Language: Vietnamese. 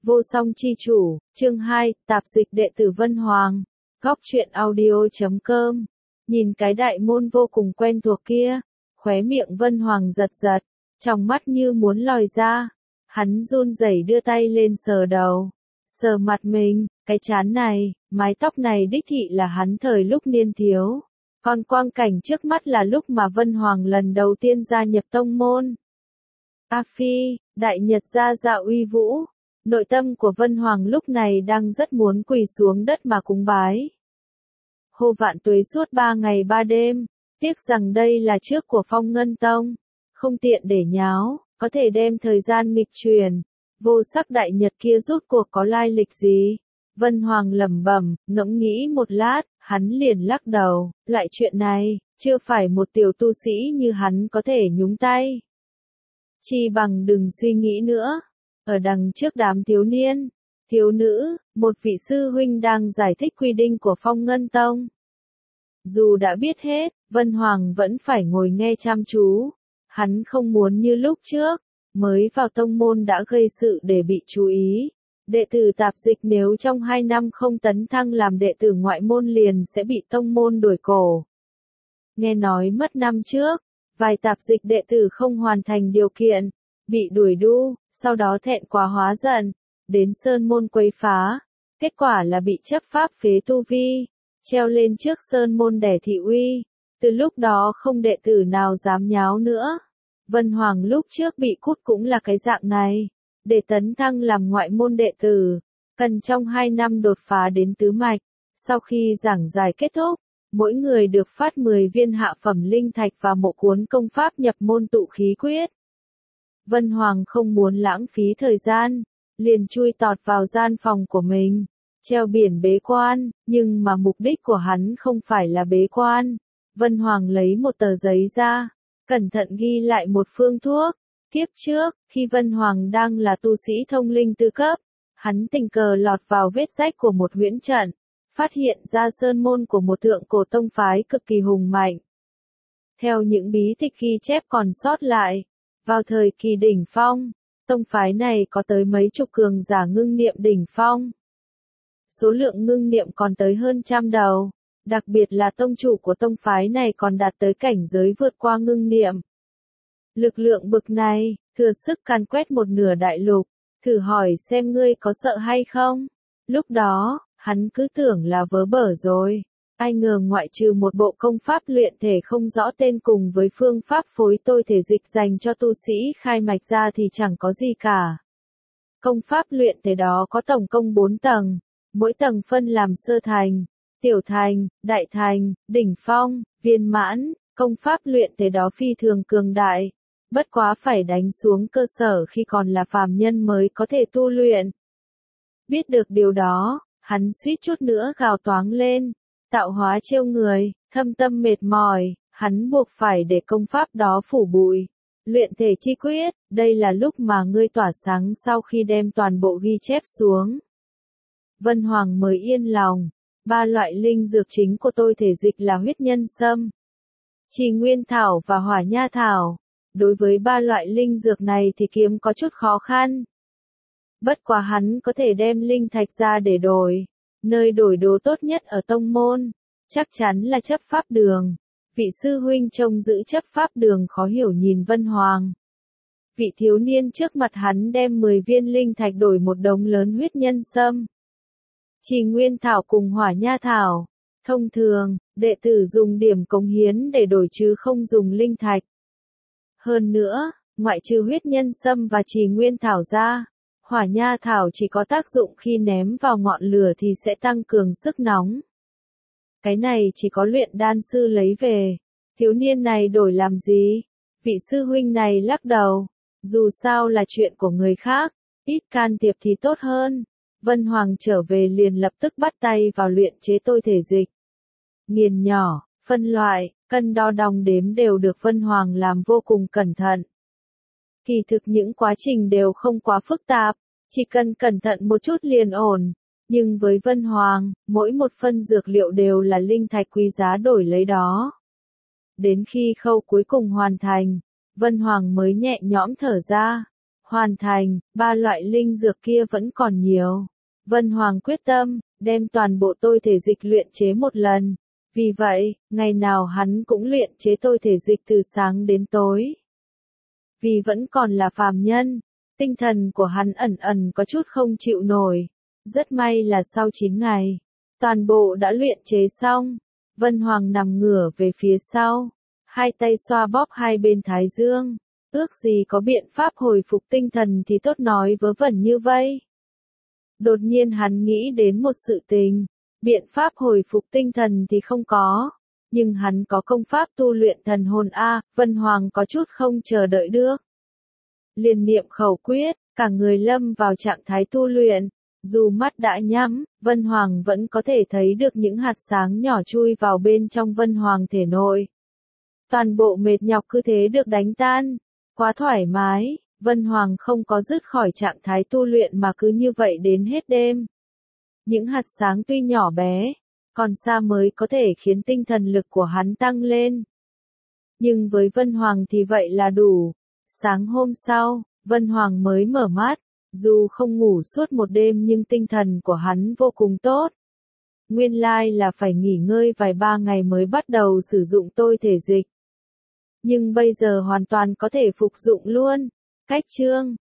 Vô song chi chủ, chương 2, tạp dịch đệ tử Vân Hoàng, góc truyện audio.com. Nhìn cái đại môn vô cùng quen thuộc kia, khóe miệng Vân Hoàng giật giật, trong mắt như muốn lòi ra. Hắn run rẩy đưa tay lên sờ đầu, sờ mặt mình, cái trán này, mái tóc này đích thị là hắn thời lúc niên thiếu. Còn quang cảnh trước mắt là lúc mà Vân Hoàng lần đầu tiên gia nhập tông môn. A Phi, đại nhật gia dạ uy vũ. Nội tâm của Vân Hoàng lúc này đang rất muốn quỳ xuống đất mà cúng bái. Hô vạn tuế suốt 3 ngày 3 đêm, tiếc rằng đây là trước của Phong Ngân Tông, không tiện để nháo, có thể đem thời gian nghịch truyền. Vô sắc đại nhật kia rút cuộc có lai lịch gì? Vân Hoàng lẩm bẩm, ngẫm nghĩ một lát, hắn liền lắc đầu, loại chuyện này, chưa phải một tiểu tu sĩ như hắn có thể nhúng tay. Chi bằng đừng suy nghĩ nữa. Ở đằng trước đám thiếu niên, thiếu nữ, một vị sư huynh đang giải thích quy định của Phong Ngân Tông. Dù đã biết hết, Vân Hoàng vẫn phải ngồi nghe chăm chú. Hắn không muốn như lúc trước, mới vào tông môn đã gây sự để bị chú ý. Đệ tử tạp dịch nếu trong 2 năm không tấn thăng làm đệ tử ngoại môn liền sẽ bị tông môn đuổi cổ. Nghe nói mất năm trước, vài tạp dịch đệ tử không hoàn thành điều kiện, bị đuổi đu, sau đó thẹn quá hóa giận, đến sơn môn quấy phá, kết quả là bị chấp pháp phế tu vi, treo lên trước sơn môn đẻ thị uy, từ lúc đó không đệ tử nào dám nháo nữa. Vân Hoàng lúc trước bị cút cũng là cái dạng này, để tấn thăng làm ngoại môn đệ tử, cần trong 2 năm đột phá đến tứ mạch, sau khi giảng giải kết thúc, mỗi người được phát 10 viên hạ phẩm linh thạch và một cuốn công pháp nhập môn tụ khí quyết. Vân Hoàng không muốn lãng phí thời gian, liền chui tọt vào gian phòng của mình, treo biển bế quan, nhưng mà mục đích của hắn không phải là bế quan. Vân Hoàng lấy một tờ giấy ra, cẩn thận ghi lại một phương thuốc. Kiếp trước, khi Vân Hoàng đang là tu sĩ thông linh tứ cấp, hắn tình cờ lọt vào vết rách của một huyễn trận, phát hiện ra sơn môn của một thượng cổ tông phái cực kỳ hùng mạnh. Theo những bí tịch ghi chép còn sót lại, vào thời kỳ đỉnh phong, tông phái này có tới mấy chục cường giả ngưng niệm đỉnh phong. Số lượng ngưng niệm còn tới hơn 100 đầu, đặc biệt là tông chủ của tông phái này còn đạt tới cảnh giới vượt qua ngưng niệm. Lực lượng bực này, thừa sức càn quét một nửa đại lục, thử hỏi xem ngươi có sợ hay không? Lúc đó, hắn cứ tưởng là vớ bở rồi. Ai ngờ ngoại trừ một bộ công pháp luyện thể không rõ tên cùng với phương pháp phối tôi thể dịch dành cho tu sĩ khai mạch ra thì chẳng có gì cả. Công pháp luyện thể đó có tổng cộng 4 tầng, mỗi tầng phân làm sơ thành, tiểu thành, đại thành, đỉnh phong, viên mãn. Công pháp luyện thể đó phi thường cường đại, bất quá phải đánh xuống cơ sở khi còn là phàm nhân mới có thể tu luyện. Biết được điều đó, hắn suýt chút nữa gào toáng lên. Tạo hóa trêu người, thâm tâm mệt mỏi, hắn buộc phải để công pháp đó phủ bụi. Luyện thể chi quyết, đây là lúc mà ngươi tỏa sáng sau khi đem toàn bộ ghi chép xuống. Vân Hoàng mới yên lòng. 3 loại linh dược chính của tôi thể dịch là huyết nhân sâm, trì nguyên thảo và hỏa nha thảo. Đối với 3 loại linh dược này thì kiếm có chút khó khăn. Bất quá hắn có thể đem linh thạch ra để đổi. Nơi đổi đồ tốt nhất ở tông môn, chắc chắn là chấp pháp đường. Vị sư huynh trông giữ chấp pháp đường khó hiểu nhìn Vân Hoàng. Vị thiếu niên trước mặt hắn đem 10 viên linh thạch đổi một đống lớn huyết nhân sâm, trì nguyên thảo cùng hỏa nha thảo. Thông thường, đệ tử dùng điểm cống hiến để đổi chứ không dùng linh thạch. Hơn nữa, ngoại trừ huyết nhân sâm và trì nguyên thảo ra, hỏa nha thảo chỉ có tác dụng khi ném vào ngọn lửa thì sẽ tăng cường sức nóng. Cái này chỉ có luyện đan sư lấy về. Thiếu niên này đổi làm gì? Vị sư huynh này lắc đầu. Dù sao là chuyện của người khác, ít can thiệp thì tốt hơn. Vân Hoàng trở về liền lập tức bắt tay vào luyện chế tôi thể dịch. Nghiền nhỏ, phân loại, cân đo đong đếm đều được Vân Hoàng làm vô cùng cẩn thận. Kỳ thực những quá trình đều không quá phức tạp, chỉ cần cẩn thận một chút liền ổn. Nhưng với Vân Hoàng, mỗi một phân dược liệu đều là linh thạch quý giá đổi lấy đó. Đến khi khâu cuối cùng hoàn thành, Vân Hoàng mới nhẹ nhõm thở ra. hoàn thành, 3 loại linh dược kia vẫn còn nhiều. Vân Hoàng quyết tâm, đem toàn bộ tôi thể dịch luyện chế một lần. Vì vậy, ngày nào hắn cũng luyện chế tôi thể dịch từ sáng đến tối. Vì vẫn còn là phàm nhân, tinh thần của hắn ẩn ẩn có chút không chịu nổi. Rất may là sau 9 ngày, toàn bộ đã luyện chế xong. Vân Hoàng nằm ngửa về phía sau, hai tay xoa bóp hai bên thái dương. Ước gì có biện pháp hồi phục tinh thần thì tốt, nói vớ vẩn như vây. Đột nhiên hắn nghĩ đến một sự tình, biện pháp hồi phục tinh thần thì không có, nhưng hắn có công pháp tu luyện thần hồn a. Vân Hoàng có chút không chờ đợi được. Liền niệm khẩu quyết, cả người lâm vào trạng thái tu luyện. Dù mắt đã nhắm, Vân Hoàng vẫn có thể thấy được những hạt sáng nhỏ chui vào bên trong Vân Hoàng thể nội. Toàn bộ mệt nhọc cứ thế được đánh tan. Quá thoải mái, Vân Hoàng không có dứt khỏi trạng thái tu luyện mà cứ như vậy đến hết đêm. Những hạt sáng tuy nhỏ bé, còn xa mới có thể khiến tinh thần lực của hắn tăng lên. Nhưng với Vân Hoàng thì vậy là đủ. Sáng hôm sau, Vân Hoàng mới mở mắt, dù không ngủ suốt một đêm nhưng tinh thần của hắn vô cùng tốt. Nguyên lai là phải nghỉ ngơi vài 3 ngày mới bắt đầu sử dụng tôi thể dịch. Nhưng bây giờ hoàn toàn có thể phục dụng luôn. Cách chương